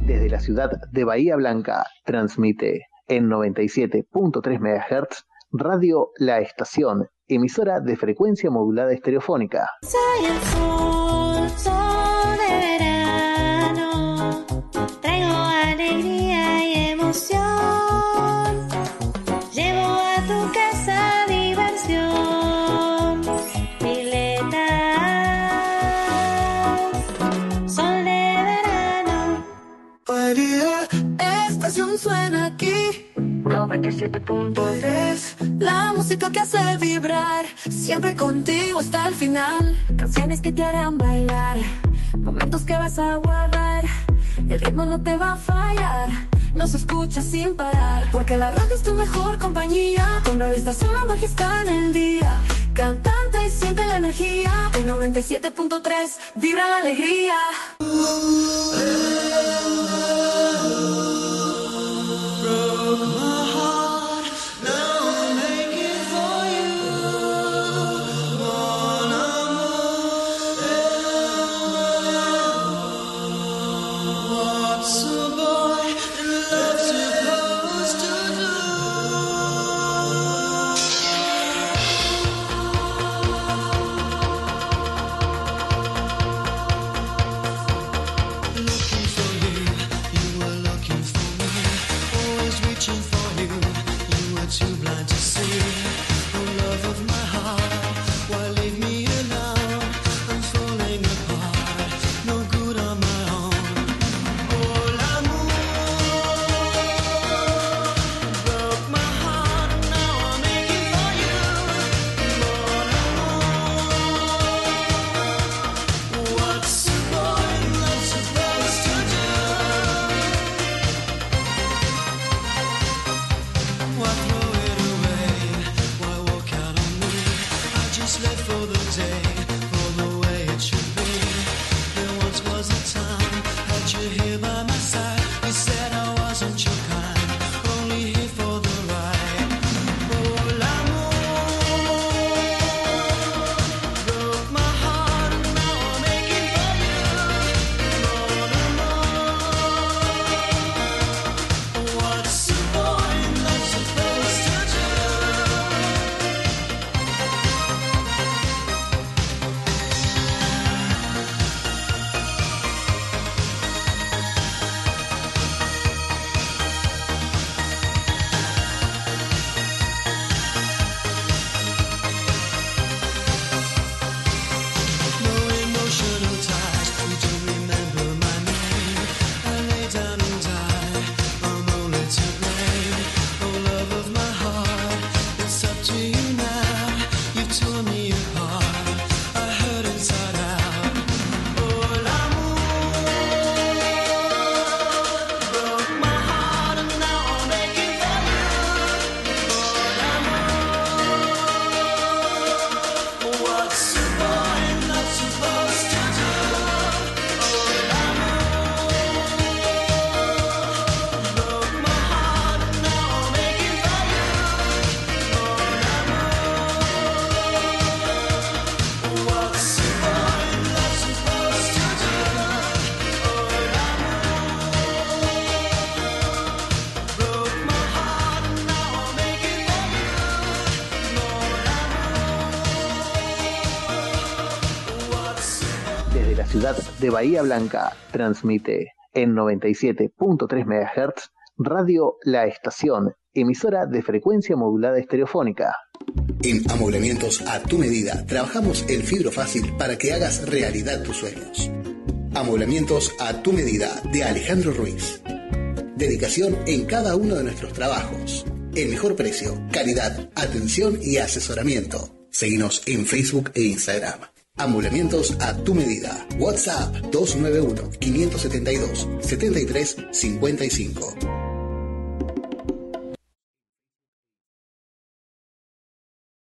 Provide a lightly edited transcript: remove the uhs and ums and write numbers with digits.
Desde la ciudad de Bahía Blanca, transmite en 97.3 MHz Radio La Estación, emisora de frecuencia modulada estereofónica. Soy el sol de verano, traigo alegría y emoción, llevo a tu casa diversión, piletas, sol de verano. Estación suena aquí, 97.3, la música que hace vibrar, siempre contigo hasta el final. Canciones que te harán bailar, momentos que vas a guardar, el ritmo no te va a fallar, nos escuchas sin parar, porque la radio es tu mejor compañía. Con Radio Estación la magia está en el día, cantante y siente la energía. En 97.3 vibra la alegría. De Bahía Blanca, transmite en 97.3 MHz Radio La Estación, emisora de frecuencia modulada estereofónica. En Amoblamientos a tu medida, trabajamos el fibro fácil para que hagas realidad tus sueños. Amoblamientos a tu medida, de Alejandro Ruiz. Dedicación en cada uno de nuestros trabajos. El mejor precio, calidad, atención y asesoramiento. Seguinos en Facebook e Instagram. Amoblamientos a tu medida. WhatsApp 291-572-7355.